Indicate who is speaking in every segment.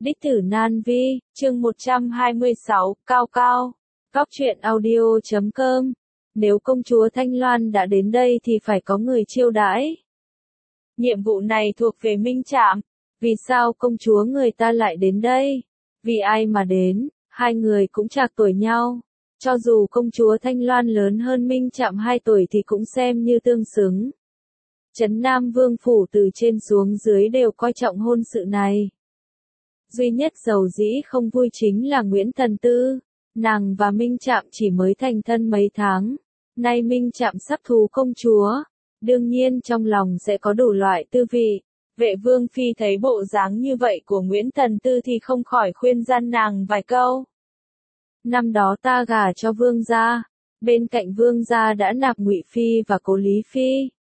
Speaker 1: Đích tử Nan Vi, chương 126, Cao Cao. Góc truyện audio.com. Nếu công chúa Thanh Loan đã đến đây thì phải có người chiêu đãi. Nhiệm vụ này thuộc về Minh Trạm. Vì sao công chúa người ta lại đến đây? Vì ai mà đến? Hai người cũng trạc tuổi nhau. Cho dù công chúa Thanh Loan lớn hơn Minh Trạm 2 tuổi thì cũng xem như tương xứng. Trấn Nam Vương phủ từ trên xuống dưới đều coi trọng hôn sự này. Duy nhất dầu dĩ không vui chính là Nguyễn Thần Tư. Nàng và Minh Trạm chỉ mới thành thân mấy tháng. Nay Minh Trạm sắp thú công chúa. Đương nhiên trong lòng sẽ có đủ loại tư vị. Vệ Vương Phi thấy bộ dáng như vậy của Nguyễn Thần Tư thì không khỏi khuyên gian nàng vài câu. Năm đó ta gả cho Vương gia. Bên cạnh Vương gia đã nạp Ngụy Phi và Cố Lý Phi.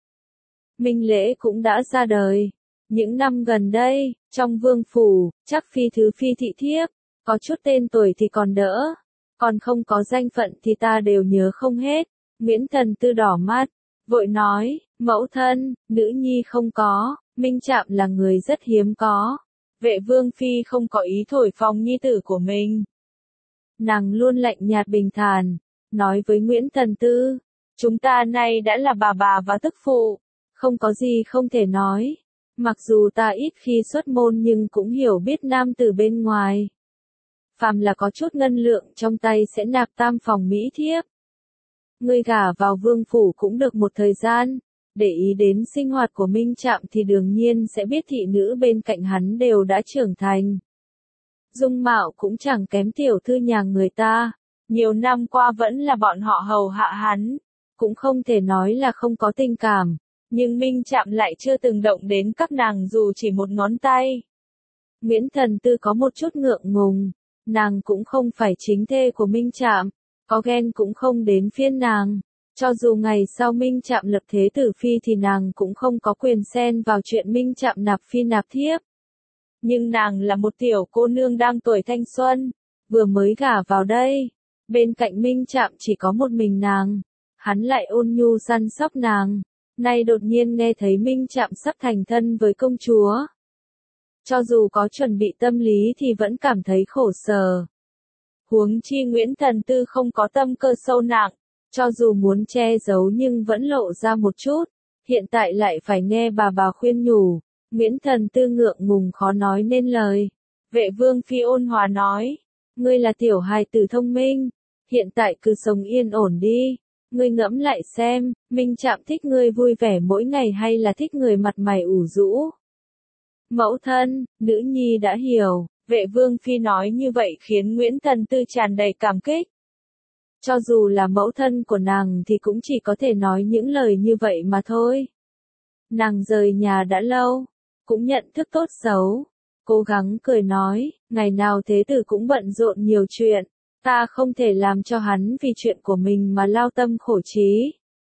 Speaker 1: Minh Lễ cũng đã ra đời. Những năm gần đây, trong vương phủ, chắc phi thứ phi thị thiếp, có chút tên tuổi thì còn đỡ, còn không có danh phận thì ta đều nhớ không hết. Nguyễn Thần Tư đỏ mắt, vội nói, mẫu thân, nữ nhi không có, Minh Trạm là người rất hiếm có. Vệ Vương Phi không có ý thổi phồng nhi tử của mình. Nàng luôn lạnh nhạt bình thản, nói với Nguyễn Thần Tư, chúng ta nay đã là bà và tức phụ, không có gì không thể nói. Mặc dù ta ít khi xuất môn nhưng cũng hiểu biết nam tử bên ngoài. Phàm là có chút ngân lượng trong tay sẽ nạp tam phòng mỹ thiếp. Ngươi gả vào vương phủ cũng được một thời gian, để ý đến sinh hoạt của Minh Trạm thì đương nhiên sẽ biết thị nữ bên cạnh hắn đều đã trưởng thành. Dung mạo cũng chẳng kém tiểu thư nhà người ta, nhiều năm qua vẫn là bọn họ hầu hạ hắn, cũng không thể nói là không có tình cảm. Nhưng Minh Trạm lại chưa từng động đến các nàng dù chỉ một ngón tay. Nguyễn Thần Tư có một chút ngượng ngùng, nàng cũng không phải chính thê của Minh Trạm, có ghen cũng không đến phiên nàng. Cho dù ngày sau Minh Trạm lập thế tử phi thì nàng cũng không có quyền xen vào chuyện Minh Trạm nạp phi nạp thiếp. Nhưng nàng là một tiểu cô nương đang tuổi thanh xuân, vừa mới gả vào đây, bên cạnh Minh Trạm chỉ có một mình nàng, hắn lại ôn nhu săn sóc nàng. Nay đột nhiên nghe thấy Minh Trạm sắp thành thân với công chúa. Cho dù có chuẩn bị tâm lý thì vẫn cảm thấy khổ sở. Huống chi Nguyễn Thần Tư không có tâm cơ sâu nặng, cho dù muốn che giấu nhưng vẫn lộ ra một chút. Hiện tại lại phải nghe bà khuyên nhủ, Nguyễn Thần Tư ngượng ngùng khó nói nên lời. Vệ Vương Phi ôn hòa nói, ngươi là tiểu hài tử thông minh, hiện tại cứ sống yên ổn đi. Ngươi ngẫm lại xem, Minh Trạm thích ngươi vui vẻ mỗi ngày hay là thích người mặt mày ủ rũ? Mẫu thân, nữ nhi đã hiểu. Vệ Vương Phi nói như vậy khiến Nguyễn Thần Tư tràn đầy cảm kích. Cho dù là mẫu thân của nàng thì cũng chỉ có thể nói những lời như vậy mà thôi. Nàng rời nhà đã lâu, cũng nhận thức tốt xấu. Cố gắng cười nói, ngày nào thế tử cũng bận rộn nhiều chuyện. Ta không thể làm cho hắn vì chuyện của mình mà lao tâm khổ trí.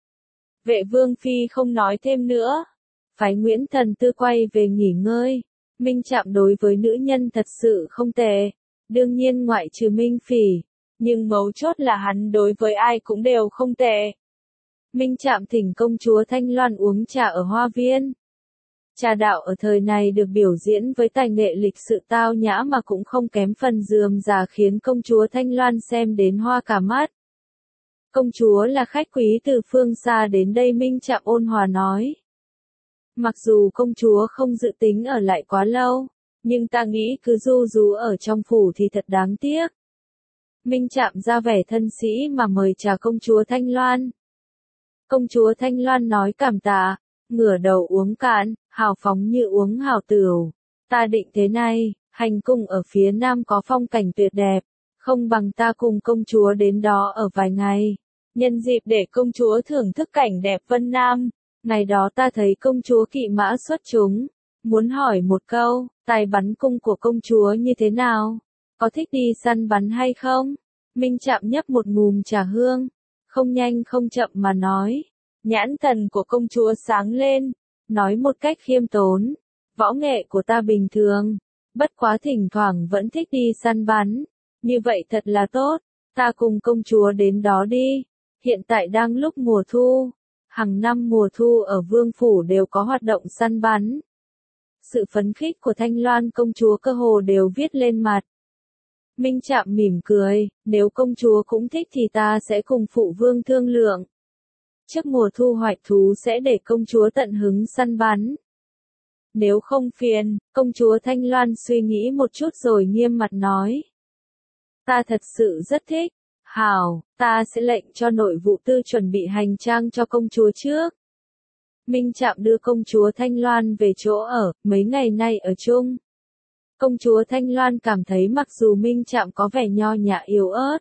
Speaker 1: Vệ Vương Phi không nói thêm nữa. Phái Nguyễn Thần Tư quay về nghỉ ngơi. Minh Trạm đối với nữ nhân thật sự không tệ. Đương nhiên ngoại trừ Minh Phỉ. Nhưng mấu chốt là hắn đối với ai cũng đều không tệ. Minh Trạm thỉnh công chúa Thanh Loan uống trà ở hoa viên. Trà đạo ở thời này được biểu diễn với tài nghệ lịch sự tao nhã mà cũng không kém phần rườm rà khiến công chúa Thanh Loan xem đến hoa cả mắt. Công chúa là khách quý từ phương xa đến đây, Minh Trạm ôn hòa nói. Mặc dù công chúa không dự tính ở lại quá lâu, nhưng ta nghĩ cứ du rú ở trong phủ thì thật đáng tiếc. Minh Trạm ra vẻ thân sĩ mà mời trà công chúa Thanh Loan. Công chúa Thanh Loan nói cảm tạ, ngửa đầu uống cạn, hào phóng như uống hào tửu. Ta định thế này, hành cung ở phía nam có phong cảnh tuyệt đẹp, không bằng ta cùng công chúa đến đó ở vài ngày. Nhân dịp để công chúa thưởng thức cảnh đẹp Vân Nam, ngày đó ta thấy công chúa kỵ mã xuất chúng. Muốn hỏi một câu, tài bắn cung của công chúa như thế nào? Có thích đi săn bắn hay không? Minh Trạm nhấp một ngụm trà hương, không nhanh không chậm mà nói. Nhãn thần của công chúa sáng lên, nói một cách khiêm tốn, võ nghệ của ta bình thường, bất quá thỉnh thoảng vẫn thích đi săn bắn, như vậy thật là tốt, ta cùng công chúa đến đó đi. Hiện tại đang lúc mùa thu, hàng năm mùa thu ở vương phủ đều có hoạt động săn bắn. Sự phấn khích của Thanh Loan công chúa cơ hồ đều viết lên mặt. Minh Trạm mỉm cười, nếu công chúa cũng thích thì ta sẽ cùng phụ vương thương lượng. Trước mùa thu hoạch thú sẽ để công chúa tận hứng săn bắn. Nếu không phiền, công chúa Thanh Loan suy nghĩ một chút rồi nghiêm mặt nói. Ta thật sự rất thích. Hảo, ta sẽ lệnh cho nội vụ tư chuẩn bị hành trang cho công chúa trước. Minh Trạm đưa công chúa Thanh Loan về chỗ ở, mấy ngày nay ở chung. Công chúa Thanh Loan cảm thấy mặc dù Minh Trạm có vẻ nho nhã yếu ớt,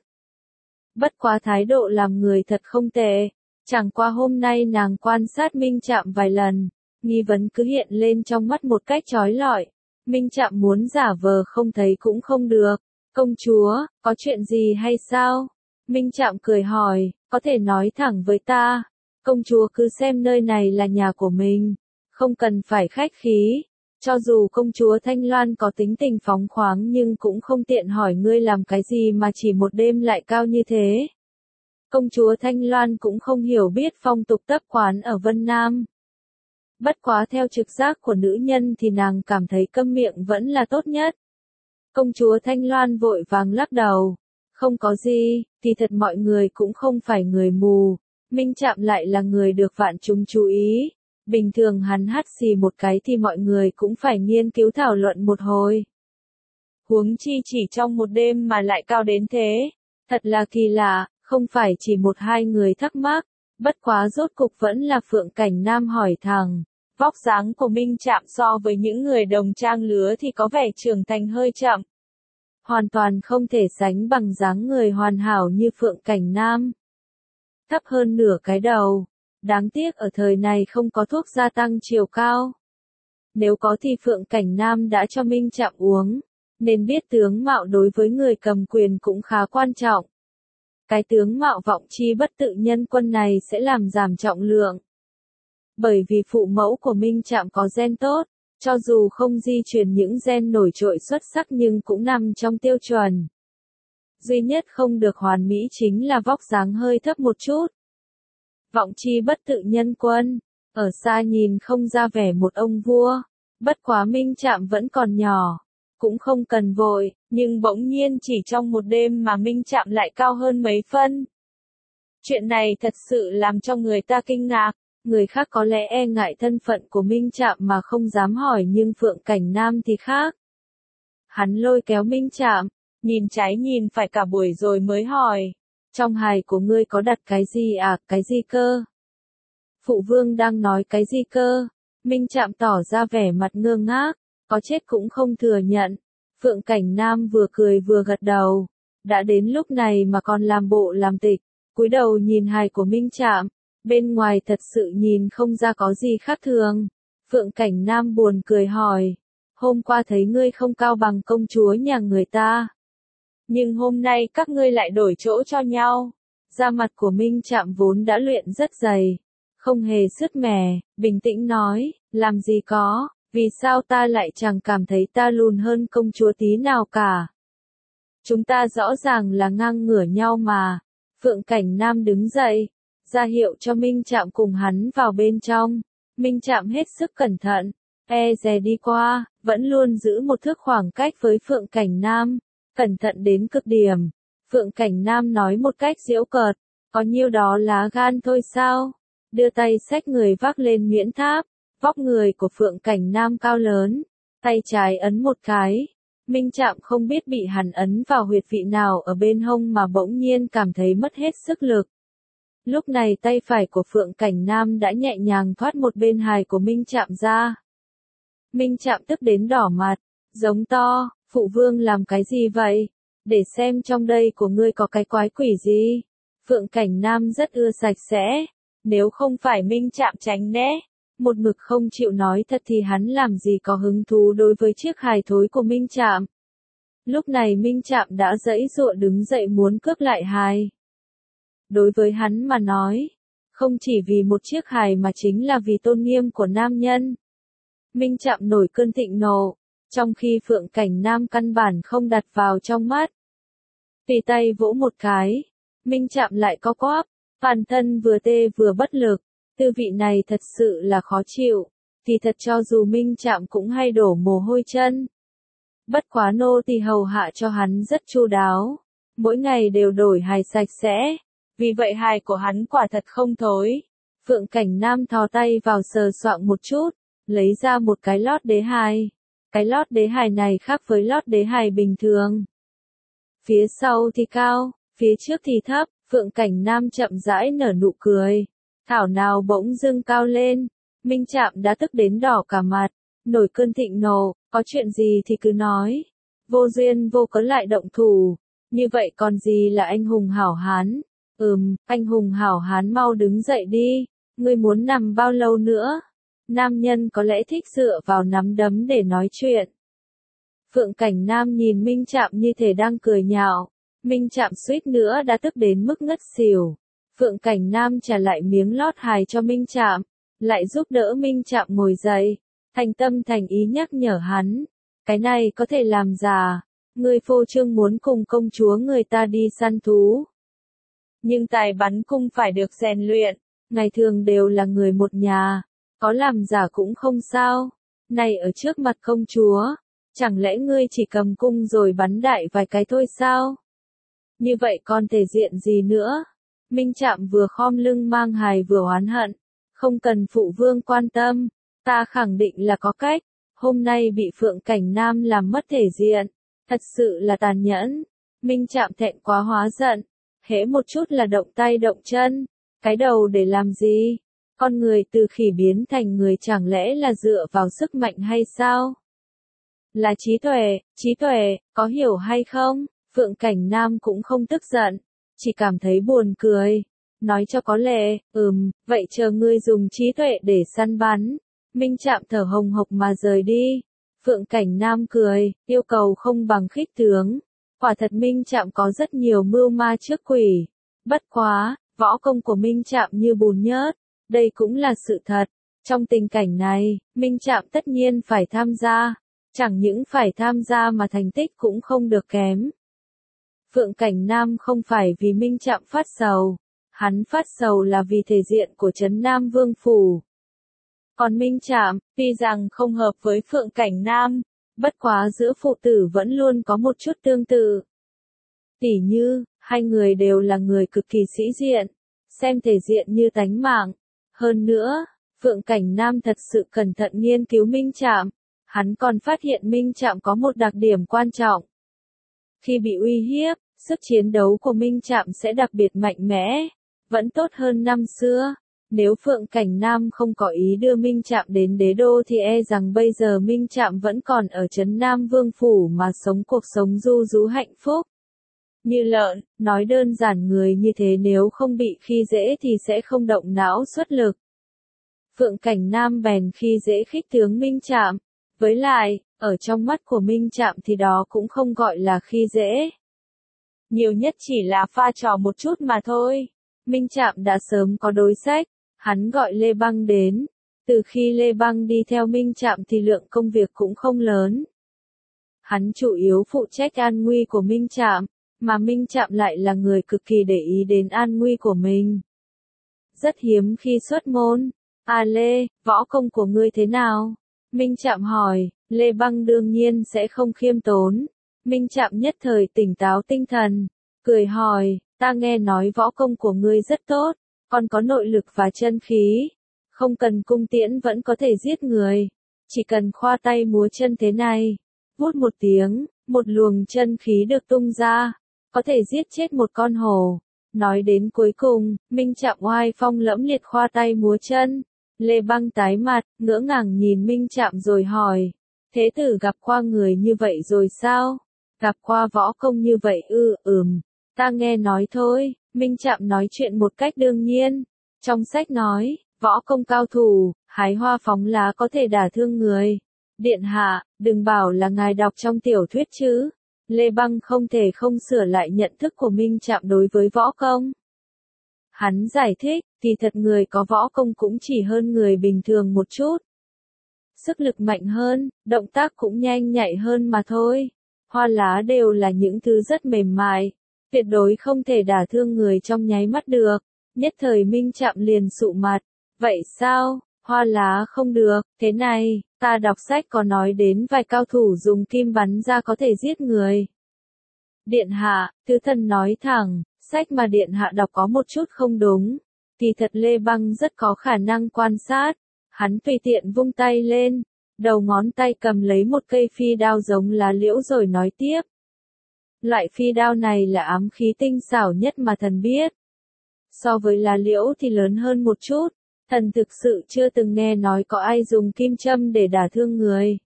Speaker 1: bất quá thái độ làm người thật không tệ. Chẳng qua hôm nay nàng quan sát Minh Trạm vài lần, nghi vấn cứ hiện lên trong mắt một cách chói lọi. Minh Trạm muốn giả vờ không thấy cũng không được. Công chúa, có chuyện gì hay sao? Minh Trạm cười hỏi, có thể nói thẳng với ta. Công chúa cứ xem nơi này là nhà của mình, không cần phải khách khí. Cho dù công chúa Thanh Loan có tính tình phóng khoáng nhưng cũng không tiện hỏi ngươi làm cái gì mà chỉ một đêm lại cao như thế. Công chúa Thanh Loan cũng không hiểu biết phong tục tập quán ở Vân Nam. Bất quá theo trực giác của nữ nhân thì nàng cảm thấy câm miệng vẫn là tốt nhất. Công chúa Thanh Loan vội vàng lắc đầu. Không có gì, thì thật mọi người cũng không phải người mù. Minh Trạm lại là người được vạn chúng chú ý. Bình thường hắn hắt xì một cái thì mọi người cũng phải nghiên cứu thảo luận một hồi. Huống chi chỉ trong một đêm mà lại cao đến thế. Thật là kỳ lạ, không phải chỉ một hai người thắc mắc. Bất quá rốt cục vẫn là Phượng Cảnh Nam hỏi thẳng. Vóc dáng của Minh Trạm so với những người đồng trang lứa thì có vẻ trưởng thành hơi chậm. Hoàn toàn không thể sánh bằng dáng người hoàn hảo như Phượng Cảnh Nam. Thấp hơn nửa cái đầu. Đáng tiếc ở thời này không có thuốc gia tăng chiều cao. Nếu có thì Phượng Cảnh Nam đã cho Minh Trạm uống. Nên biết tướng mạo đối với người cầm quyền cũng khá quan trọng. Cái tướng mạo vọng chi bất tự nhân quân này sẽ làm giảm trọng lượng. Bởi vì phụ mẫu của Minh Trạm có gen tốt, cho dù không di truyền những gen nổi trội xuất sắc nhưng cũng nằm trong tiêu chuẩn. Duy nhất không được hoàn mỹ chính là vóc dáng hơi thấp một chút. Vọng chi bất tự nhân quân, ở xa nhìn không ra vẻ một ông vua. Bất quá Minh Trạm vẫn còn nhỏ, cũng không cần vội, nhưng bỗng nhiên chỉ trong một đêm mà Minh Trạm lại cao hơn mấy phân. Chuyện này thật sự làm cho người ta kinh ngạc. Người khác có lẽ e ngại thân phận của Minh Trạm mà không dám hỏi nhưng Phượng Cảnh Nam thì khác. Hắn lôi kéo Minh Trạm, nhìn trái nhìn phải cả buổi rồi mới hỏi. Trong hài của ngươi có đặt cái gì à, cái gì cơ? Phụ vương đang nói cái gì cơ? Minh Trạm tỏ ra vẻ mặt ngơ ngác, có chết cũng không thừa nhận. Phượng Cảnh Nam vừa cười vừa gật đầu. Đã đến lúc này mà còn làm bộ làm tịch, cúi đầu nhìn hài của Minh Trạm. Bên ngoài thật sự nhìn không ra có gì khác thường. Phượng Cảnh Nam buồn cười hỏi. Hôm qua thấy ngươi không cao bằng công chúa nhà người ta. Nhưng hôm nay các ngươi lại đổi chỗ cho nhau. Da mặt của Minh Trạm vốn đã luyện rất dày. Không hề sứt mẻ, bình tĩnh nói, làm gì có, vì sao ta lại chẳng cảm thấy ta lùn hơn công chúa tí nào cả. Chúng ta rõ ràng là ngang ngửa nhau mà. Phượng Cảnh Nam đứng dậy, ra hiệu cho Minh Trạm cùng hắn vào bên trong. Minh Trạm hết sức cẩn thận, dè đi qua, vẫn luôn giữ một thước khoảng cách với Phượng Cảnh Nam, cẩn thận đến cực điểm. Phượng Cảnh Nam nói một cách giễu cợt, có nhiêu đó lá gan thôi sao? Đưa tay xách người vác lên miễn tháp, vóc người của Phượng Cảnh Nam cao lớn, tay trái ấn một cái. Minh Trạm không biết bị hắn ấn vào huyệt vị nào ở bên hông mà bỗng nhiên cảm thấy mất hết sức lực. Lúc này tay phải của Phượng Cảnh Nam đã nhẹ nhàng thoát một bên hài của Minh Trạm ra. Minh Trạm tức đến đỏ mặt, giống to, phụ vương làm cái gì vậy? Để xem trong đây của ngươi có cái quái quỷ gì? Phượng Cảnh Nam rất ưa sạch sẽ, nếu không phải Minh Trạm tránh né, một mực không chịu nói thật thì hắn làm gì có hứng thú đối với chiếc hài thối của Minh Trạm. Lúc này Minh Trạm đã giãy giụa đứng dậy muốn cướp lại hài. Đối với hắn mà nói, không chỉ vì một chiếc hài mà chính là vì tôn nghiêm của nam nhân. Minh Trạm nổi cơn thịnh nộ, trong khi Phượng Cảnh Nam căn bản không đặt vào trong mắt. Tùy tay vỗ một cái, Minh Trạm lại co quắp, toàn thân vừa tê vừa bất lực, tư vị này thật sự là khó chịu. thì thật cho dù Minh Trạm cũng hay đổ mồ hôi chân. Bất quá nô tỳ hầu hạ cho hắn rất chu đáo, mỗi ngày đều đổi hài sạch sẽ, vì vậy hài của hắn quả thật không thối. Phượng Cảnh Nam thò tay vào sờ soạng một chút, lấy ra một cái lót đế hài. Cái lót đế hài này khác với lót đế hài bình thường. Phía sau thì cao, phía trước thì thấp, Phượng Cảnh Nam chậm rãi nở nụ cười. Thảo nào bỗng dưng cao lên, Minh Trạm đã tức đến đỏ cả mặt, nổi cơn thịnh nộ, có chuyện gì thì cứ nói. Vô duyên vô cớ lại động thủ, như vậy còn gì là anh hùng hảo hán. Anh hùng hảo hán mau đứng dậy đi, ngươi muốn nằm bao lâu nữa? Nam nhân có lẽ thích dựa vào nắm đấm để nói chuyện. Phượng Cảnh Nam nhìn Minh Trạm như thể đang cười nhạo, Minh Trạm suýt nữa đã tức đến mức ngất xỉu. Phượng Cảnh Nam trả lại miếng lót hài cho Minh Trạm, lại giúp đỡ Minh Trạm ngồi dậy, thành tâm thành ý nhắc nhở hắn, cái này có thể làm giả, ngươi phô trương muốn cùng công chúa người ta đi săn thú. Nhưng tài bắn cung phải được rèn luyện, ngày thường đều là người một nhà, có làm giả cũng không sao, này ở trước mặt công chúa, chẳng lẽ ngươi chỉ cầm cung rồi bắn đại vài cái thôi sao? Như vậy còn thể diện gì nữa? Minh Trạm vừa khom lưng mang hài vừa oán hận, không cần phụ vương quan tâm, ta khẳng định là có cách, hôm nay bị Phượng Cảnh Nam làm mất thể diện, thật sự là tàn nhẫn. Minh Trạm thẹn quá hóa giận, hễ một chút là động tay động chân, cái đầu để làm gì? Con người từ khỉ biến thành người chẳng lẽ là dựa vào sức mạnh hay sao? Là trí tuệ, có hiểu hay không? Phượng Cảnh Nam cũng không tức giận, chỉ cảm thấy buồn cười, nói cho có lệ, vậy chờ ngươi dùng trí tuệ để săn bắn. Minh Trạm thở hồng hộc mà rời đi. Phượng Cảnh Nam cười, yêu cầu không bằng khích tướng. Quả thật Minh Trạm có rất nhiều mưu ma trước quỷ. Bất quá, võ công của Minh Trạm như bùn nhớt, đây cũng là sự thật. Trong tình cảnh này, Minh Trạm tất nhiên phải tham gia. Chẳng những phải tham gia mà thành tích cũng không được kém. Phượng Cảnh Nam không phải vì Minh Trạm phát sầu, hắn phát sầu là vì thể diện của Trấn Nam Vương Phủ. Còn Minh Trạm, tuy rằng không hợp với Phượng Cảnh Nam, bất quá giữa phụ tử vẫn luôn có một chút tương tự. Tỉ như, hai người đều là người cực kỳ sĩ diện, xem thể diện như tánh mạng. Hơn nữa, Phượng Cảnh Nam thật sự cẩn thận nghiên cứu Minh Trạm, hắn còn phát hiện Minh Trạm có một đặc điểm quan trọng. Khi bị uy hiếp, sức chiến đấu của Minh Trạm sẽ đặc biệt mạnh mẽ, vẫn tốt hơn năm xưa. Nếu Phượng Cảnh Nam không có ý đưa Minh Trạm đến đế đô thì e rằng bây giờ Minh Trạm vẫn còn ở Trấn Nam Vương Phủ mà sống cuộc sống du rú hạnh phúc. Như lợn, nói đơn giản người như thế nếu không bị khi dễ thì sẽ không động não xuất lực. Phượng Cảnh Nam bèn khi dễ khích tướng Minh Trạm, với lại, ở trong mắt của Minh Trạm thì đó cũng không gọi là khi dễ. Nhiều nhất chỉ là pha trò một chút mà thôi. Minh Trạm đã sớm có đối sách, hắn gọi Lê Băng đến. Từ khi Lê Băng đi theo Minh Trạm thì lượng công việc cũng không lớn. Hắn chủ yếu phụ trách an nguy của Minh Trạm, mà Minh Trạm lại là người cực kỳ để ý đến an nguy của mình. Rất hiếm khi xuất môn. Lê, võ công của ngươi thế nào? Minh Trạm hỏi, Lê Băng đương nhiên sẽ không khiêm tốn. Minh Trạm nhất thời tỉnh táo tinh thần, cười hỏi, ta nghe nói võ công của ngươi rất tốt, còn có nội lực và chân khí. Không cần cung tiễn vẫn có thể giết người. Chỉ cần khoa tay múa chân thế này. Vút một tiếng, một luồng chân khí được tung ra. Có thể giết chết một con hổ. Nói đến cuối cùng, Minh Trạm oai phong lẫm liệt khoa tay múa chân. Lê Băng tái mặt, ngỡ ngàng nhìn Minh Trạm rồi hỏi. Thế tử gặp qua người như vậy rồi sao? Gặp qua võ công như vậy ta nghe nói thôi. Minh Trạm nói chuyện một cách đương nhiên. Trong sách nói, võ công cao thủ, hái hoa phóng lá có thể đả thương người. Điện hạ, đừng bảo là ngài đọc trong tiểu thuyết chứ. Lê Băng không thể không sửa lại nhận thức của Minh Trạm đối với võ công. Hắn giải thích, thì thật người có võ công cũng chỉ hơn người bình thường một chút. Sức lực mạnh hơn, động tác cũng nhanh nhạy hơn mà thôi. Hoa lá đều là những thứ rất mềm mại, tuyệt đối không thể đả thương người trong nháy mắt được. Nhất thời Minh Trạm liền sụ mặt. Vậy sao? Hoa lá không được, thế này, ta đọc sách có nói đến vài cao thủ dùng kim bắn ra có thể giết người. Điện hạ, tứ thần nói thẳng, sách mà điện hạ đọc có một chút không đúng. Kỳ thật Lê Băng rất có khả năng quan sát. Hắn tùy tiện vung tay lên, đầu ngón tay cầm lấy một cây phi đao giống lá liễu rồi nói tiếp. Loại phi đao này là ám khí tinh xảo nhất mà thần biết. So với lá liễu thì lớn hơn một chút, thần thực sự chưa từng nghe nói có ai dùng kim châm để đả thương người.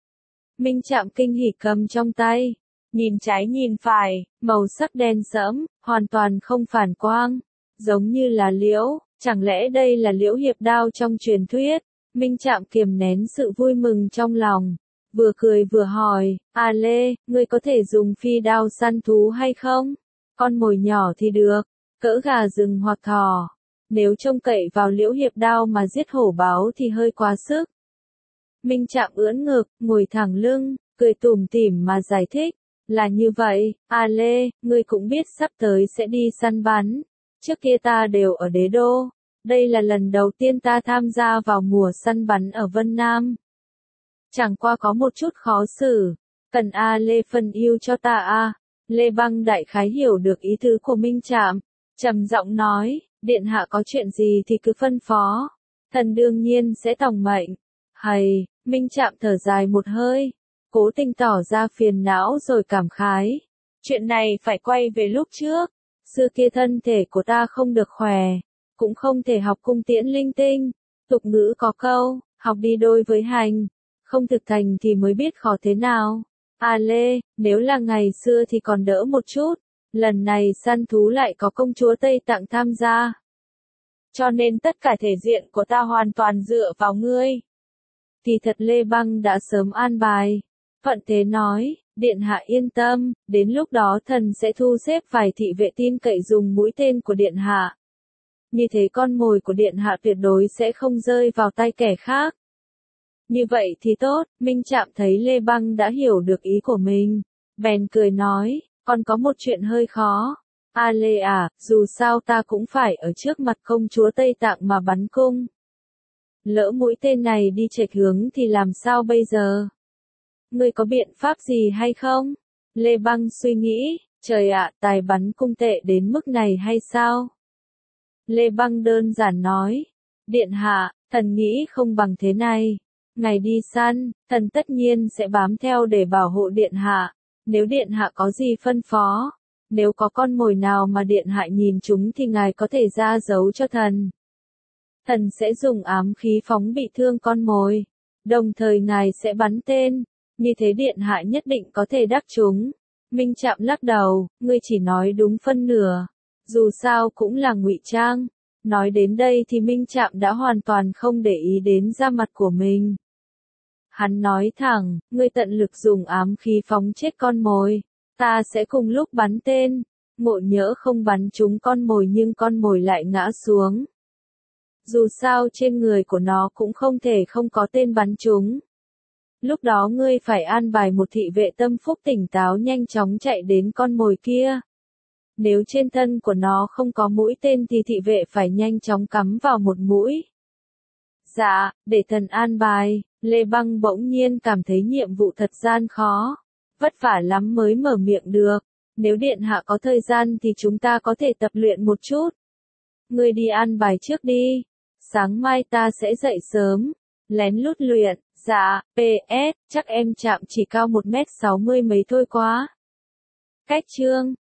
Speaker 1: Minh Trạm kinh hỉ cầm trong tay, nhìn trái nhìn phải, màu sắc đen sẫm, hoàn toàn không phản quang, giống như là liễu, chẳng lẽ đây là liễu hiệp đao trong truyền thuyết? Minh Trạm kiềm nén sự vui mừng trong lòng, vừa cười vừa hỏi, "À Lê, ngươi có thể dùng phi đao săn thú hay không? Con mồi nhỏ thì được, cỡ gà rừng hoặc thỏ. Nếu trông cậy vào liễu hiệp đao mà giết hổ báo thì hơi quá sức." Minh Trạm ưỡn ngực, ngồi thẳng lưng, cười tủm tỉm mà giải thích, "Là như vậy, À Lê, ngươi cũng biết sắp tới sẽ đi săn bắn. Trước kia ta đều ở đế đô. Đây là lần đầu tiên ta tham gia vào mùa săn bắn ở Vân Nam. Chẳng qua có một chút khó xử, cần A Lê phân ưu cho ta a." Lê Băng đại khái hiểu được ý tứ của Minh Trạm, trầm giọng nói, "Điện hạ có chuyện gì thì cứ phân phó, thần đương nhiên sẽ tòng mệnh." Hầy, Minh Trạm thở dài một hơi, cố tình tỏ ra phiền não rồi cảm khái. "Chuyện này phải quay về lúc trước, xưa kia thân thể của ta không được khỏe, cũng không thể học cung tiễn linh tinh. Tục ngữ có câu, học đi đôi với hành, không thực thành thì mới biết khó thế nào. À Lê, nếu là ngày xưa thì còn đỡ một chút, lần này săn thú lại có công chúa Tây Tạng tham gia. Cho nên tất cả thể diện của ta hoàn toàn dựa vào ngươi." Kỳ thật Lê Băng đã sớm an bài. Thuận thế nói, "Điện hạ yên tâm, đến lúc đó thần sẽ thu xếp vài thị vệ tin cậy dùng mũi tên của điện hạ. Như thế con mồi của điện hạ tuyệt đối sẽ không rơi vào tay kẻ khác." Như vậy thì tốt, Minh Trạm thấy Lê Băng đã hiểu được ý của mình, bèn cười nói, "Còn có một chuyện hơi khó. A Lê à, dù sao ta cũng phải ở trước mặt công chúa Tây Tạng mà bắn cung. Lỡ mũi tên này đi chệch hướng thì làm sao bây giờ? Ngươi có biện pháp gì hay không?" Lê Băng suy nghĩ, trời ạ, tài bắn cung tệ đến mức này hay sao? Lê Băng đơn giản nói, "Điện hạ, thần nghĩ không bằng thế này. Ngày đi săn, thần tất nhiên sẽ bám theo để bảo hộ điện hạ. Nếu điện hạ có gì phân phó, nếu có con mồi nào mà điện hạ nhìn chúng thì ngài có thể ra dấu cho thần. Thần sẽ dùng ám khí phóng bị thương con mồi, đồng thời ngài sẽ bắn tên, như thế điện hạ nhất định có thể đắc chúng." Minh Trạm lắc đầu, "Ngươi chỉ nói đúng phân nửa, dù sao cũng là ngụy trang." Nói đến đây thì Minh Trạm đã hoàn toàn không để ý đến da mặt của mình. Hắn nói thẳng, "Ngươi tận lực dùng ám khí phóng chết con mồi, ta sẽ cùng lúc bắn tên, ngộ nhỡ không bắn trúng con mồi nhưng con mồi lại ngã xuống. Dù sao trên người của nó cũng không thể không có tên bắn trúng. Lúc đó ngươi phải an bài một thị vệ tâm phúc tỉnh táo nhanh chóng chạy đến con mồi kia. Nếu trên thân của nó không có mũi tên thì thị vệ phải nhanh chóng cắm vào một mũi." "Dạ, để thần an bài." Lê Băng bỗng nhiên cảm thấy nhiệm vụ thật gian khó, vất vả lắm mới mở miệng được. "Nếu điện hạ có thời gian thì chúng ta có thể tập luyện một chút. Ngươi đi an bài trước đi, sáng mai ta sẽ dậy sớm, lén lút luyện." "Dạ, PS, chắc em Trạm chỉ cao 1m60 mấy thôi quá." Cách chương